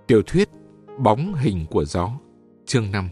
Tiểu thuyết Bóng hình của gió, chương 5.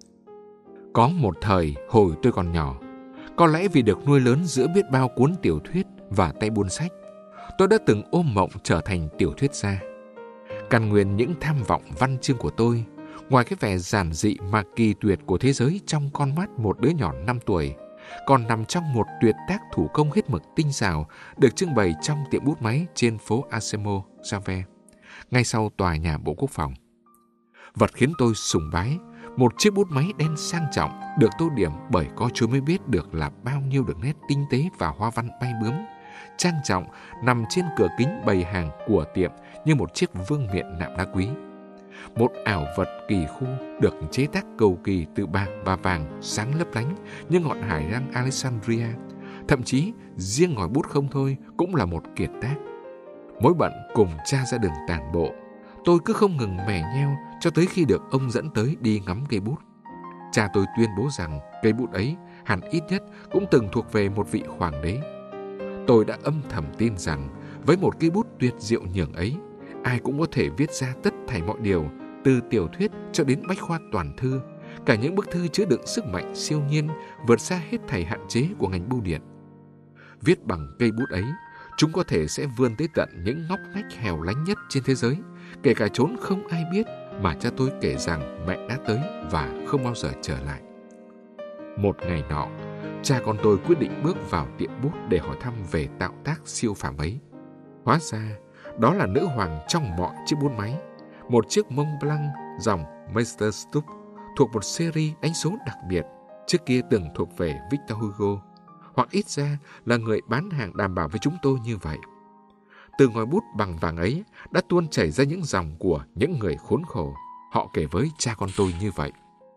Có một thời hồi tôi còn nhỏ, có lẽ vì được nuôi lớn giữa biết bao cuốn tiểu thuyết và tay buôn sách, tôi đã từng ôm mộng trở thành tiểu thuyết gia. Căn nguyên những tham vọng văn chương của tôi, ngoài cái vẻ giản dị mà kỳ tuyệt của thế giới trong con mắt một đứa nhỏ 5 tuổi, còn nằm trong một tuyệt tác thủ công hết mực tinh xảo được trưng bày trong tiệm bút máy trên phố Asemo, Javert, ngay sau tòa nhà Bộ Quốc phòng. Vật khiến tôi sùng bái, một chiếc bút máy đen sang trọng được tô điểm bởi có Chúa mới biết được là bao nhiêu đường nét tinh tế và hoa văn bay bướm, trang trọng nằm trên cửa kính bày hàng của tiệm như một chiếc vương miện nạm đá quý. Một ảo vật kỳ khu được chế tác cầu kỳ từ bạc và vàng sáng lấp lánh như ngọn hải đăng Alexandria. Thậm chí riêng ngòi bút không thôi cũng là một kiệt tác. Mỗi bận cùng cha ra đường tản bộ, tôi cứ không ngừng mè nheo cho tới khi được ông dẫn tới đi ngắm cây bút. Cha tôi tuyên bố rằng cây bút ấy hẳn ít nhất cũng từng thuộc về một vị hoàng đế. Tôi đã âm thầm tin rằng với một cây bút tuyệt diệu nhường ấy, ai cũng có thể viết ra tất thảy mọi điều, từ tiểu thuyết cho đến bách khoa toàn thư, cả những bức thư chứa đựng sức mạnh siêu nhiên vượt xa hết thảy hạn chế của ngành bưu điện. Viết bằng cây bút ấy, chúng có thể sẽ vươn tới tận những ngóc ngách hẻo lánh nhất trên thế giới, kể cả chốn không ai biết mà cha tôi kể rằng mẹ đã tới và không bao giờ trở lại. Một ngày nọ, cha con tôi quyết định bước vào tiệm bút để hỏi thăm về tạo tác siêu phàm ấy. Hóa ra, đó là nữ hoàng trong mọi chiếc bút máy, một chiếc Mont Blanc dòng Meisterstück thuộc một series đánh số đặc biệt, trước kia từng thuộc về Victor Hugo, hoặc ít ra là người bán hàng đảm bảo với chúng tôi như vậy. Từ ngòi bút bằng vàng ấy đã tuôn chảy ra những dòng của những người khốn khổ. Họ kể với cha con tôi như vậy.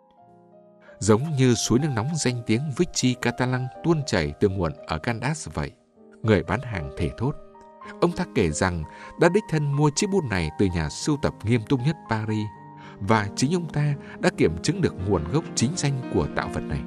Giống như suối nước nóng danh tiếng Vichy Catalan tuôn chảy từ nguồn ở Candas vậy. Người bán hàng thề thốt. Ông ta kể rằng đã đích thân mua chiếc bút này từ nhà sưu tập nghiêm túc nhất Paris, và chính ông ta đã kiểm chứng được nguồn gốc chính danh của tạo vật này.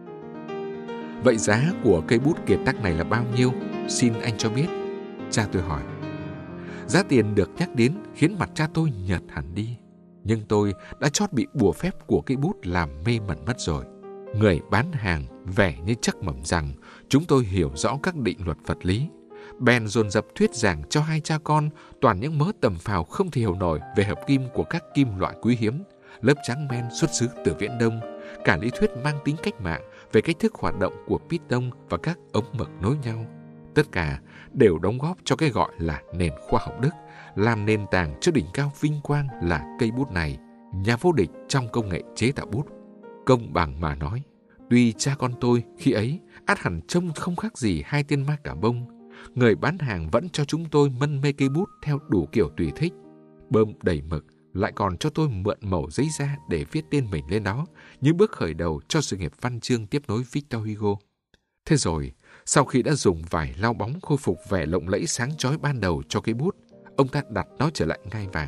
Vậy giá của cây bút kiệt tác này là bao nhiêu? Xin anh cho biết. Cha tôi hỏi. Giá tiền được nhắc đến khiến mặt cha tôi nhợt hẳn đi. Nhưng tôi đã chót bị bùa phép của cây bút làm mê mẩn mất rồi. Người bán hàng vẻ như chắc mẩm rằng chúng tôi hiểu rõ các định luật vật lý. Bèn dồn dập thuyết giảng cho hai cha con toàn những mớ tầm phào không thể hiểu nổi về hợp kim của các kim loại quý hiếm, lớp trắng men xuất xứ từ Viễn Đông, cả lý thuyết mang tính cách mạng về cách thức hoạt động của piston và các ống mực nối nhau. Tất cả đều đóng góp cho cái gọi là nền khoa học Đức, làm nền tảng cho đỉnh cao vinh quang là cây bút này, nhà vô địch trong công nghệ chế tạo bút. Công bằng mà nói, tuy cha con tôi khi ấy ắt hẳn trông không khác gì hai tên ma cà bông, người bán hàng vẫn cho chúng tôi mân mê cây bút theo đủ kiểu tùy thích, bơm đầy mực, lại còn cho tôi mượn mẩu giấy ra để viết tên mình lên đó, như bước khởi đầu cho sự nghiệp văn chương tiếp nối Victor Hugo. Thế rồi, sau khi đã dùng vải lau bóng khôi phục vẻ lộng lẫy sáng chói ban đầu cho cây bút, ông ta đặt nó trở lại ngai vàng.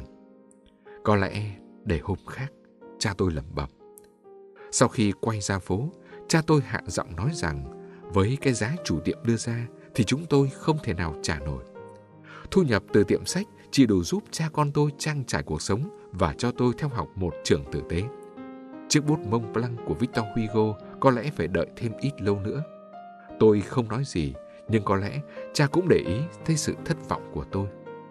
Có lẽ để hôm khác, cha tôi lẩm bẩm. Sau khi quay ra phố, cha tôi hạ giọng nói rằng với cái giá chủ tiệm đưa ra thì chúng tôi không thể nào trả nổi. Thu nhập từ tiệm sách chỉ đủ giúp cha con tôi trang trải cuộc sống và cho tôi theo học một trường tử tế. Chiếc bút Mont Blanc của Victor Hugo có lẽ phải đợi thêm ít lâu nữa. Tôi không nói gì, nhưng có lẽ cha cũng để ý thấy sự thất vọng của tôi.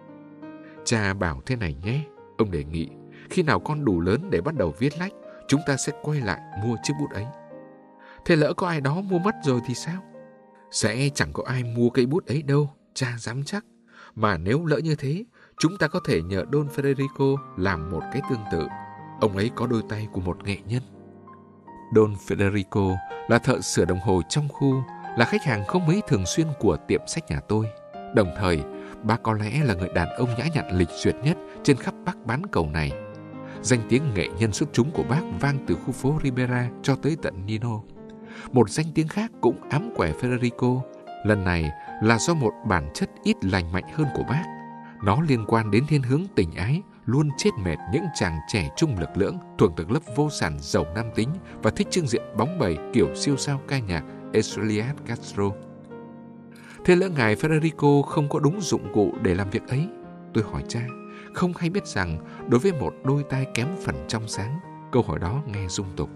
Cha bảo thế này nhé, ông đề nghị, khi nào con đủ lớn để bắt đầu viết lách, chúng ta sẽ quay lại mua chiếc bút ấy. Thế lỡ có ai đó mua mất rồi thì sao? Sẽ chẳng có ai mua cây bút ấy đâu, cha dám chắc. Mà nếu lỡ như thế, chúng ta có thể nhờ Don Federico làm một cái tương tự. Ông ấy có đôi tay của một nghệ nhân. Don Federico là thợ sửa đồng hồ trong khu, là khách hàng không mấy thường xuyên của tiệm sách nhà tôi. Đồng thời, bác có lẽ là người đàn ông nhã nhặn lịch duyệt nhất trên khắp Bắc bán cầu này. Danh tiếng nghệ nhân xuất chúng của bác vang từ khu phố Ribera cho tới tận Nino. Một danh tiếng khác cũng ám quẻ Federico, lần này là do một bản chất ít lành mạnh hơn của bác. Nó liên quan đến thiên hướng tình ái, luôn chết mệt những chàng trẻ trung lực lưỡng thuộc tầng lớp vô sản giàu nam tính và thích trưng diện bóng bẩy kiểu siêu sao ca nhạc Elias Castro. Thế lỡ ngài Federico không có đúng dụng cụ để làm việc ấy? Tôi hỏi cha, không hay biết rằng đối với một đôi tai kém phần trong sáng, câu hỏi đó nghe dung tục.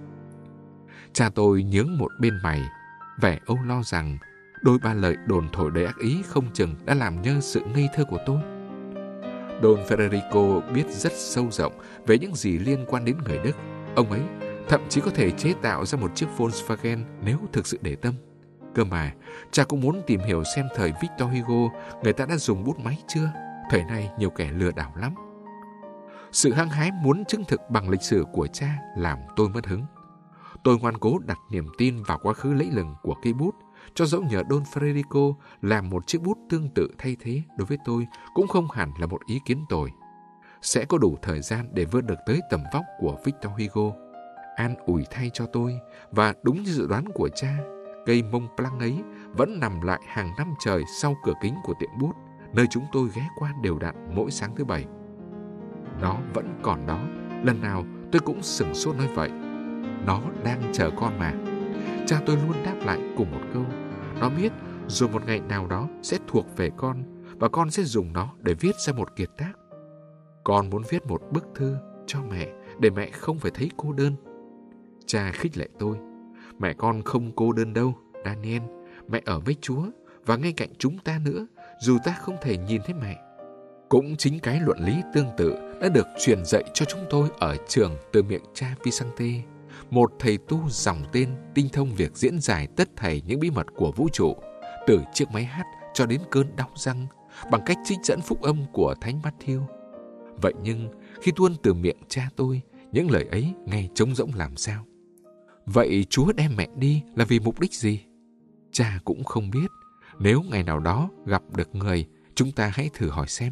Cha tôi nhướng một bên mày, vẻ âu lo rằng đôi ba lời đồn thổi đầy ác ý không chừng đã làm nhơ sự ngây thơ của tôi. Don Federico biết rất sâu rộng về những gì liên quan đến người Đức. Ông ấy thậm chí có thể chế tạo ra một chiếc Volkswagen nếu thực sự để tâm. Cơ mà, cha cũng muốn tìm hiểu xem thời Victor Hugo người ta đã dùng bút máy chưa. Thời nay nhiều kẻ lừa đảo lắm. Sự hăng hái muốn chứng thực bằng lịch sử của cha làm tôi mất hứng. Tôi ngoan cố đặt niềm tin vào quá khứ lẫy lừng của cây bút, cho dẫu nhờ Don Federico làm một chiếc bút tương tự thay thế đối với tôi cũng không hẳn là một ý kiến tồi. Sẽ có đủ thời gian để vươn được tới tầm vóc của Victor Hugo. An ủi thay cho tôi, và đúng như dự đoán của cha, cây Montblanc ấy vẫn nằm lại hàng năm trời sau cửa kính của tiệm bút, nơi chúng tôi ghé qua đều đặn mỗi sáng thứ Bảy. Nó vẫn còn đó, lần nào tôi cũng sửng sốt nói vậy. Nó đang chờ con mà. Cha tôi luôn đáp lại cùng một câu. Nó biết rồi một ngày nào đó sẽ thuộc về con, và con sẽ dùng nó để viết ra một kiệt tác. Con muốn viết một bức thư cho mẹ, để mẹ không phải thấy cô đơn. Cha khích lệ tôi. Mẹ con không cô đơn đâu, Daniel. Mẹ ở với Chúa, và ngay cạnh chúng ta nữa, dù ta không thể nhìn thấy mẹ. Cũng chính cái luận lý tương tự đã được truyền dạy cho chúng tôi ở trường từ miệng cha Vicente, một thầy tu dòng tên tinh thông việc diễn giải tất thảy những bí mật của vũ trụ, từ chiếc máy hát cho đến cơn đau răng, bằng cách trích dẫn phúc âm của Thánh Matthew. Vậy nhưng khi tuôn từ miệng cha tôi, những lời ấy nghe trống rỗng làm sao? Vậy Chúa đem mẹ đi là vì mục đích gì? Cha cũng không biết. Nếu ngày nào đó gặp được người, chúng ta hãy thử hỏi xem.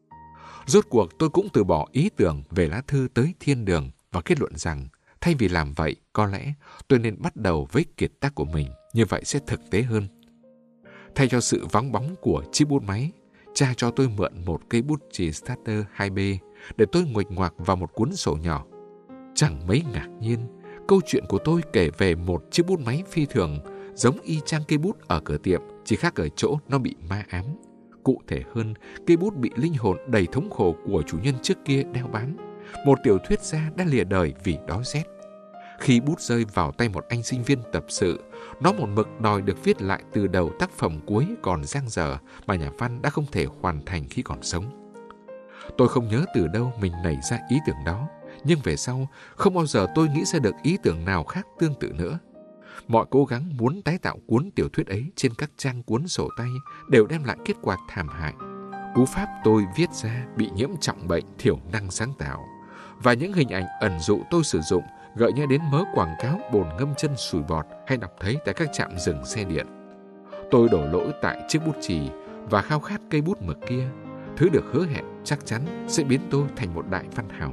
Rốt cuộc tôi cũng từ bỏ ý tưởng về lá thư tới thiên đường và kết luận rằng thay vì làm vậy, có lẽ tôi nên bắt đầu với kiệt tác của mình, như vậy sẽ thực tế hơn. Thay cho sự vắng bóng của chiếc bút máy, cha cho tôi mượn một cây bút chì starter 2B để tôi nguệch ngoạc vào một cuốn sổ nhỏ. Chẳng mấy ngạc nhiên, câu chuyện của tôi kể về một chiếc bút máy phi thường, giống y chang cây bút ở cửa tiệm, chỉ khác ở chỗ nó bị ma ám. Cụ thể hơn, cây bút bị linh hồn đầy thống khổ của chủ nhân trước kia đeo bám. Một tiểu thuyết gia đã lìa đời vì đói rét. Khi bút rơi vào tay một anh sinh viên tập sự, nó một mực đòi được viết lại từ đầu tác phẩm cuối còn dang dở mà nhà văn đã không thể hoàn thành khi còn sống. Tôi không nhớ từ đâu mình nảy ra ý tưởng đó, nhưng về sau, không bao giờ tôi nghĩ ra được ý tưởng nào khác tương tự nữa. Mọi cố gắng muốn tái tạo cuốn tiểu thuyết ấy trên các trang cuốn sổ tay đều đem lại kết quả thảm hại. Cú pháp tôi viết ra bị nhiễm trọng bệnh thiểu năng sáng tạo, và những hình ảnh ẩn dụ tôi sử dụng gợi nhớ đến mớ quảng cáo bồn ngâm chân sủi bọt hay đọc thấy tại các trạm dừng xe điện. Tôi đổ lỗi tại chiếc bút chì và khao khát cây bút mực kia, thứ được hứa hẹn chắc chắn sẽ biến tôi thành một đại văn hào.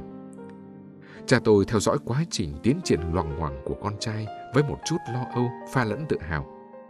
Cha tôi theo dõi quá trình tiến triển loằng ngoằng của con trai với một chút lo âu pha lẫn tự hào.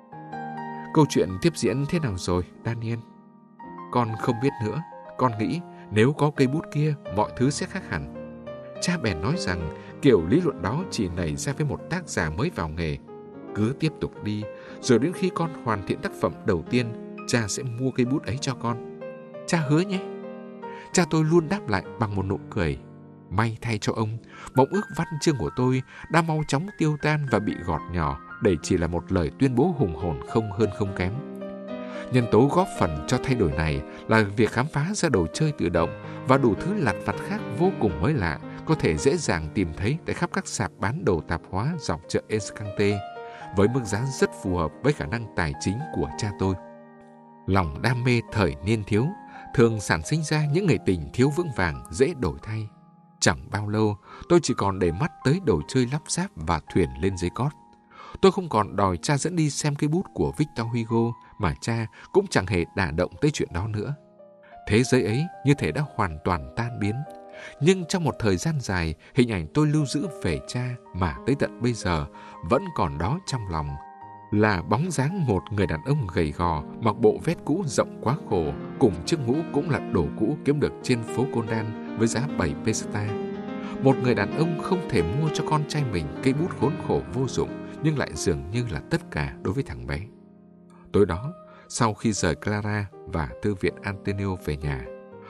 Câu chuyện tiếp diễn thế nào rồi, Daniel? Con không biết nữa. Con nghĩ nếu có cây bút kia, mọi thứ sẽ khác hẳn. Cha bèn nói rằng kiểu lý luận đó chỉ nảy ra với một tác giả mới vào nghề. Cứ tiếp tục đi, rồi đến khi con hoàn thiện tác phẩm đầu tiên, cha sẽ mua cây bút ấy cho con. Cha hứa nhé. Cha tôi luôn đáp lại bằng một nụ cười. May thay cho ông, mộng ước văn chương của tôi đã mau chóng tiêu tan và bị gọt nhỏ, để chỉ là một lời tuyên bố hùng hồn không hơn không kém. Nhân tố góp phần cho thay đổi này là việc khám phá ra đồ chơi tự động và đủ thứ lặt vặt khác vô cùng mới lạ, có thể dễ dàng tìm thấy tại khắp các sạp bán đồ tạp hóa dọc chợ Escante, với mức giá rất phù hợp với khả năng tài chính của cha tôi. Lòng đam mê thời niên thiếu thường sản sinh ra những người tình thiếu vững vàng, dễ đổi thay. Chẳng bao lâu, tôi chỉ còn để mắt tới đồ chơi lắp ráp và thuyền lên giấy cót. Tôi không còn đòi cha dẫn đi xem cây bút của Victor Hugo, mà cha cũng chẳng hề đả động tới chuyện đó nữa. Thế giới ấy như thể đã hoàn toàn tan biến. Nhưng trong một thời gian dài, hình ảnh tôi lưu giữ về cha mà tới tận bây giờ vẫn còn đó trong lòng, là bóng dáng một người đàn ông gầy gò, mặc bộ vest cũ rộng quá khổ, cùng chiếc mũ cũng là đồ cũ kiếm được trên phố Condan với giá 7 peseta. Một người đàn ông không thể mua cho con trai mình cây bút khốn khổ vô dụng, nhưng lại dường như là tất cả đối với thằng bé. Tối đó, sau khi rời Clara và thư viện Antonio về nhà,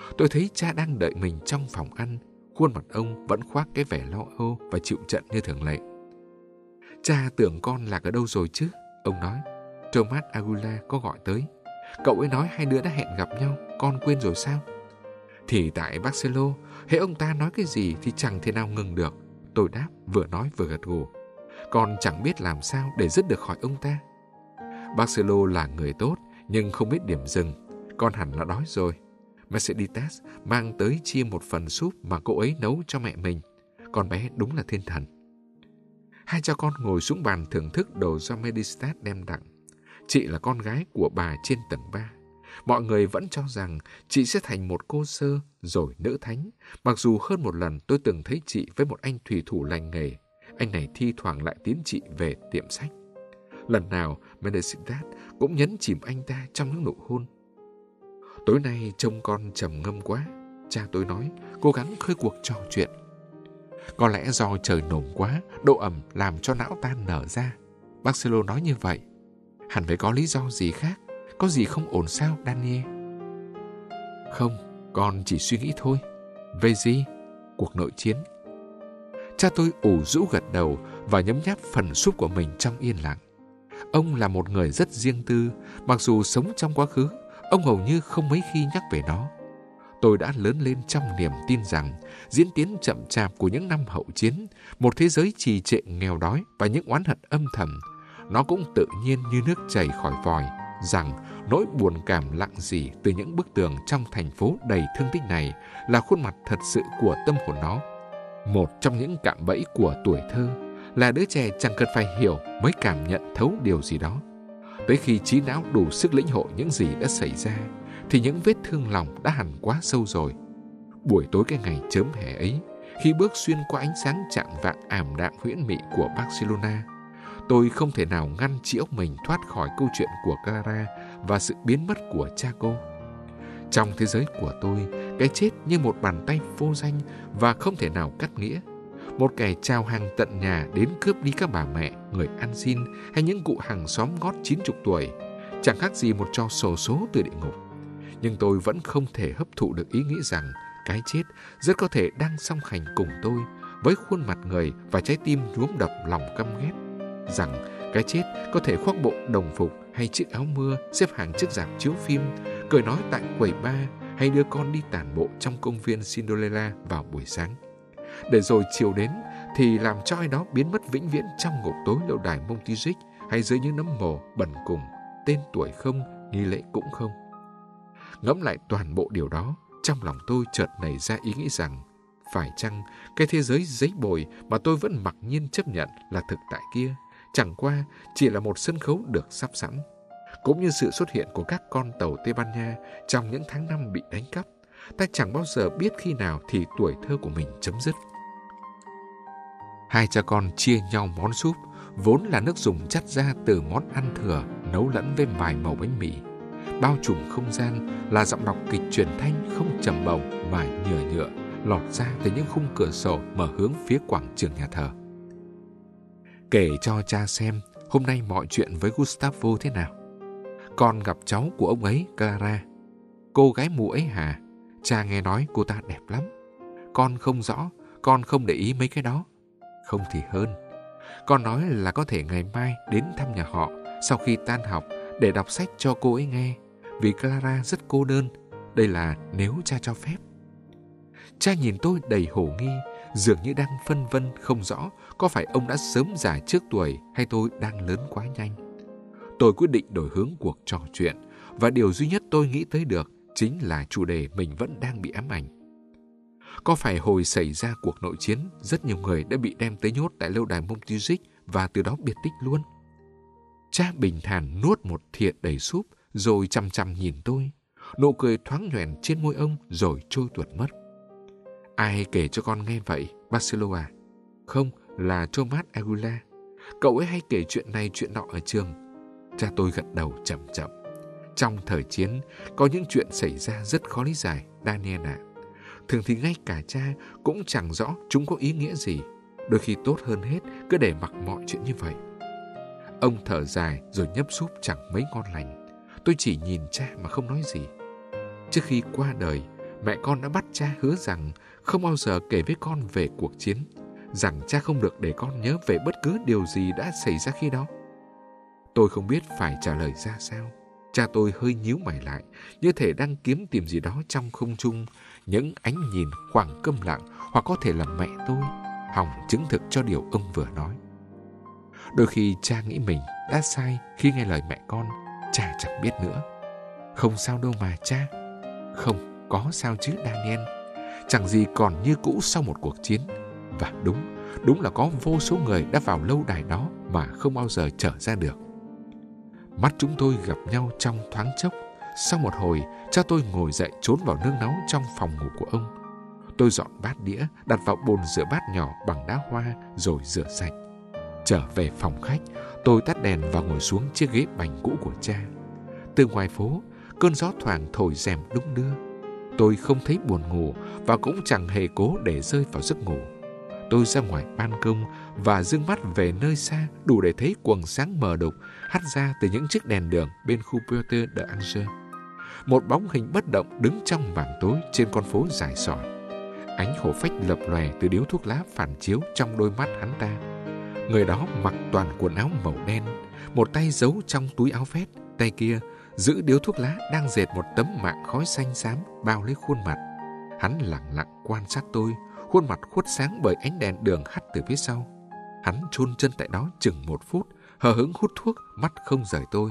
Tôi thấy cha đang đợi mình trong phòng ăn. Khuôn mặt ông vẫn khoác cái vẻ lo âu và chịu trận như thường lệ. Cha tưởng con lạc ở đâu rồi chứ? Ông nói. Thomas Agula có gọi tới. Cậu ấy nói hai đứa đã hẹn gặp nhau, con quên rồi sao? Thì tại Barcelona, hễ ông ta nói cái gì thì chẳng thể nào ngừng được. Tôi đáp, vừa nói vừa gật gù. Con chẳng biết làm sao để dứt được khỏi ông ta. Barcelona là người tốt, nhưng không biết điểm dừng. Con hẳn là đói rồi. Mercedes mang tới chia một phần súp mà cô ấy nấu cho mẹ mình. Con bé đúng là thiên thần. Hai cha con ngồi xuống bàn thưởng thức đồ do Mercedes đem tặng. Chị là con gái của bà trên tầng 3. Mọi người vẫn cho rằng chị sẽ thành một cô sơ rồi nữ thánh, mặc dù hơn một lần tôi từng thấy chị với một anh thủy thủ lành nghề. Anh này thi thoảng lại tiến chị về tiệm sách. Lần nào Mercedes cũng nhấn chìm anh ta trong những nụ hôn. Tối nay trông con trầm ngâm quá, cha tôi nói, cố gắng khơi cuộc trò chuyện. Có lẽ do trời nồm quá, độ ẩm làm cho não ta nở ra. Barcelona nói như vậy. Hẳn phải có lý do gì khác. Có gì không ổn sao, Daniel? Không, con chỉ suy nghĩ thôi. Về gì? Cuộc nội chiến. Cha tôi ủ rũ gật đầu và nhấm nháp phần súp của mình trong yên lặng. Ông là một người rất riêng tư, mặc dù sống trong quá khứ, ông hầu như không mấy khi nhắc về nó. Tôi đã lớn lên trong niềm tin rằng diễn tiến chậm chạp của những năm hậu chiến, một thế giới trì trệ nghèo đói và những oán hận âm thầm, nó cũng tự nhiên như nước chảy khỏi vòi, rằng nỗi buồn cảm lặng gì từ những bức tường trong thành phố đầy thương tích này là khuôn mặt thật sự của tâm hồn nó. Một trong những cạm bẫy của tuổi thơ là đứa trẻ chẳng cần phải hiểu mới cảm nhận thấu điều gì đó. Tới khi trí não đủ sức lĩnh hội những gì đã xảy ra, thì những vết thương lòng đã hằn quá sâu rồi. Buổi tối cái ngày chớm hè ấy, khi bước xuyên qua ánh sáng chạng vạng ảm đạm huyễn mị của Barcelona, tôi không thể nào ngăn trí óc mình thoát khỏi câu chuyện của Clara và sự biến mất của cha cô. Trong thế giới của tôi, cái chết như một bàn tay vô danh và không thể nào cắt nghĩa. Một kẻ chào hàng tận nhà đến cướp đi các bà mẹ, người ăn xin hay những cụ hàng xóm ngót 90 tuổi, chẳng khác gì một trò xổ số từ địa ngục. Nhưng tôi vẫn không thể hấp thụ được ý nghĩ rằng cái chết rất có thể đang song hành cùng tôi, với khuôn mặt người và trái tim nhuốm đập lòng căm ghét. Rằng cái chết có thể khoác bộ đồng phục hay chiếc áo mưa, xếp hàng trước rạp chiếu phim, cười nói tại quầy bar hay đưa con đi tản bộ trong công viên Cinderella vào buổi sáng. Để rồi chiều đến thì làm cho ai đó biến mất vĩnh viễn trong ngục tối lâu đài Montjuic hay dưới những nấm mồ bẩn cùng, tên tuổi không, nghi lễ cũng không. Ngẫm lại toàn bộ điều đó, trong lòng tôi chợt nảy ra ý nghĩ rằng phải chăng cái thế giới giấy bồi mà tôi vẫn mặc nhiên chấp nhận là thực tại kia chẳng qua chỉ là một sân khấu được sắp sẵn, cũng như sự xuất hiện của các con tàu Tây Ban Nha trong những tháng năm bị đánh cắp. Ta chẳng bao giờ biết khi nào thì tuổi thơ của mình chấm dứt. Hai cha con chia nhau món súp, vốn là nước dùng chắt ra từ món ăn thừa nấu lẫn với vài mẩu bánh mì. Bao trùm không gian là giọng đọc kịch truyền thanh không trầm bổng mà nhựa nhựa lọt ra từ những khung cửa sổ mở hướng phía quảng trường nhà thờ. Kể cho cha xem hôm nay mọi chuyện với Gustavo thế nào. Con gặp cháu của ông ấy, Clara. Cô gái mù ấy hả? Cha nghe nói cô ta đẹp lắm. Con không rõ, con không để ý mấy cái đó. Không thì hơn. Con nói là có thể ngày mai đến thăm nhà họ sau khi tan học để đọc sách cho cô ấy nghe, vì Clara rất cô đơn. Đây là nếu cha cho phép. Cha nhìn tôi đầy hồ nghi, dường như đang phân vân không rõ có phải ông đã sớm già trước tuổi hay tôi đang lớn quá nhanh. Tôi quyết định đổi hướng cuộc trò chuyện, và điều duy nhất tôi nghĩ tới được chính là chủ đề mình vẫn đang bị ám ảnh. Có phải hồi xảy ra cuộc nội chiến, rất nhiều người đã bị đem tới nhốt tại lâu đài Montjuic và từ đó biệt tích luôn? Cha bình thản nuốt một thìa đầy súp rồi chằm chằm nhìn tôi. Nụ cười thoáng nhoẻn trên môi ông rồi trôi tuột mất. Ai kể cho con nghe vậy, Barcelona? Không, là Thomas Agula. Cậu ấy hay kể chuyện này chuyện nọ ở trường. Cha tôi gật đầu chậm chậm. Trong thời chiến, có những chuyện xảy ra rất khó lý giải, Daniel ạ. Thường thì ngay cả cha cũng chẳng rõ chúng có ý nghĩa gì. Đôi khi tốt hơn hết cứ để mặc mọi chuyện như vậy. Ông thở dài rồi nhấp súp chẳng mấy ngon lành. Tôi chỉ nhìn cha mà không nói gì. Trước khi qua đời, mẹ con đã bắt cha hứa rằng không bao giờ kể với con về cuộc chiến, rằng cha không được để con nhớ về bất cứ điều gì đã xảy ra khi đó. Tôi không biết phải trả lời ra sao. Cha tôi hơi nhíu mày lại, như thể đang kiếm tìm gì đó trong không trung, những ánh nhìn khoảng câm lặng, hoặc có thể là mẹ tôi hòng chứng thực cho điều ông vừa nói. Đôi khi cha nghĩ mình đã sai khi nghe lời mẹ con, cha chẳng biết nữa. Không sao đâu mà cha. Không, có sao chứ Daniel. Chẳng gì còn như cũ sau một cuộc chiến. Và đúng là có vô số người đã vào lâu đài đó mà không bao giờ trở ra được. Mắt chúng tôi gặp nhau trong thoáng chốc. Sau một hồi, cha tôi ngồi dậy trốn vào nương náu trong phòng ngủ của ông. Tôi dọn bát đĩa, đặt vào bồn rửa bát nhỏ bằng đá hoa rồi rửa sạch. Trở về phòng khách, tôi tắt đèn và ngồi xuống chiếc ghế bành cũ của cha. Từ ngoài phố, cơn gió thoảng thổi rèm đung đưa. Tôi không thấy buồn ngủ và cũng chẳng hề cố để rơi vào giấc ngủ. Tôi ra ngoài ban công và dương mắt về nơi xa đủ để thấy quầng sáng mờ đục hắt ra từ những chiếc đèn đường bên khu Porte d'Angers. Một bóng hình bất động đứng trong màn tối trên con phố dài sỏi. Ánh hổ phách lập lòe từ điếu thuốc lá phản chiếu trong đôi mắt hắn ta. Người đó mặc toàn quần áo màu đen, một tay giấu trong túi áo vest, tay kia giữ điếu thuốc lá đang dệt một tấm mạng khói xanh xám bao lấy khuôn mặt. Hắn lặng lặng quan sát tôi, khuôn mặt khuất sáng bởi ánh đèn đường hắt từ phía sau. Hắn chôn chân tại đó chừng 1 phút, hờ hững hút thuốc, mắt không rời tôi.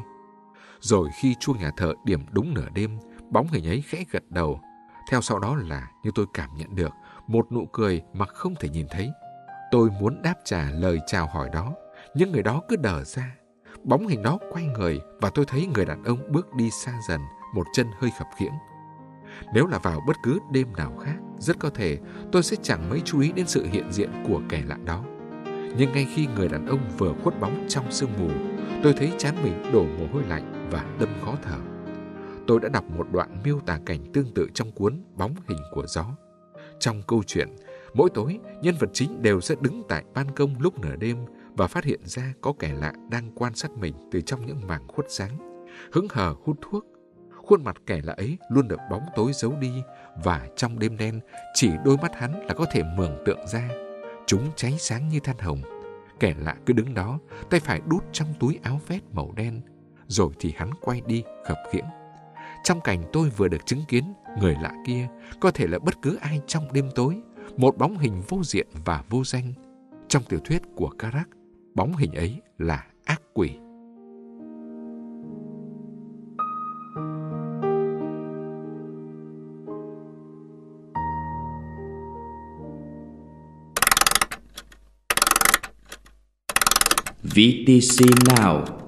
Rồi khi chuông nhà thờ điểm đúng nửa đêm, bóng hình ấy khẽ gật đầu. Theo sau đó là, như tôi cảm nhận được, một nụ cười mà không thể nhìn thấy. Tôi muốn đáp trả lời chào hỏi đó, nhưng người đó cứ đờ ra. Bóng hình đó quay người và tôi thấy người đàn ông bước đi xa dần, một chân hơi khập khiễng. Nếu là vào bất cứ đêm nào khác, rất có thể tôi sẽ chẳng mấy chú ý đến sự hiện diện của kẻ lạ đó. Nhưng ngay khi người đàn ông vừa khuất bóng trong sương mù, tôi thấy trán mình đổ mồ hôi lạnh và đâm khó thở. Tôi đã đọc một đoạn miêu tả cảnh tương tự trong cuốn Bóng hình của gió. Trong câu chuyện, mỗi tối, nhân vật chính đều sẽ đứng tại ban công lúc nửa đêm và phát hiện ra có kẻ lạ đang quan sát mình từ trong những mảng khuất sáng, hững hờ hút thuốc. Khuôn mặt kẻ lạ ấy luôn được bóng tối giấu đi, và trong đêm đen, chỉ đôi mắt hắn là có thể mường tượng ra. Chúng cháy sáng như than hồng. Kẻ lạ cứ đứng đó, tay phải đút trong túi áo vest màu đen, rồi thì hắn quay đi khập khiễng. Trong cảnh tôi vừa được chứng kiến, người lạ kia có thể là bất cứ ai trong đêm tối, một bóng hình vô diện và vô danh. Trong tiểu thuyết của Carac, bóng hình ấy là ác quỷ. VTC Now.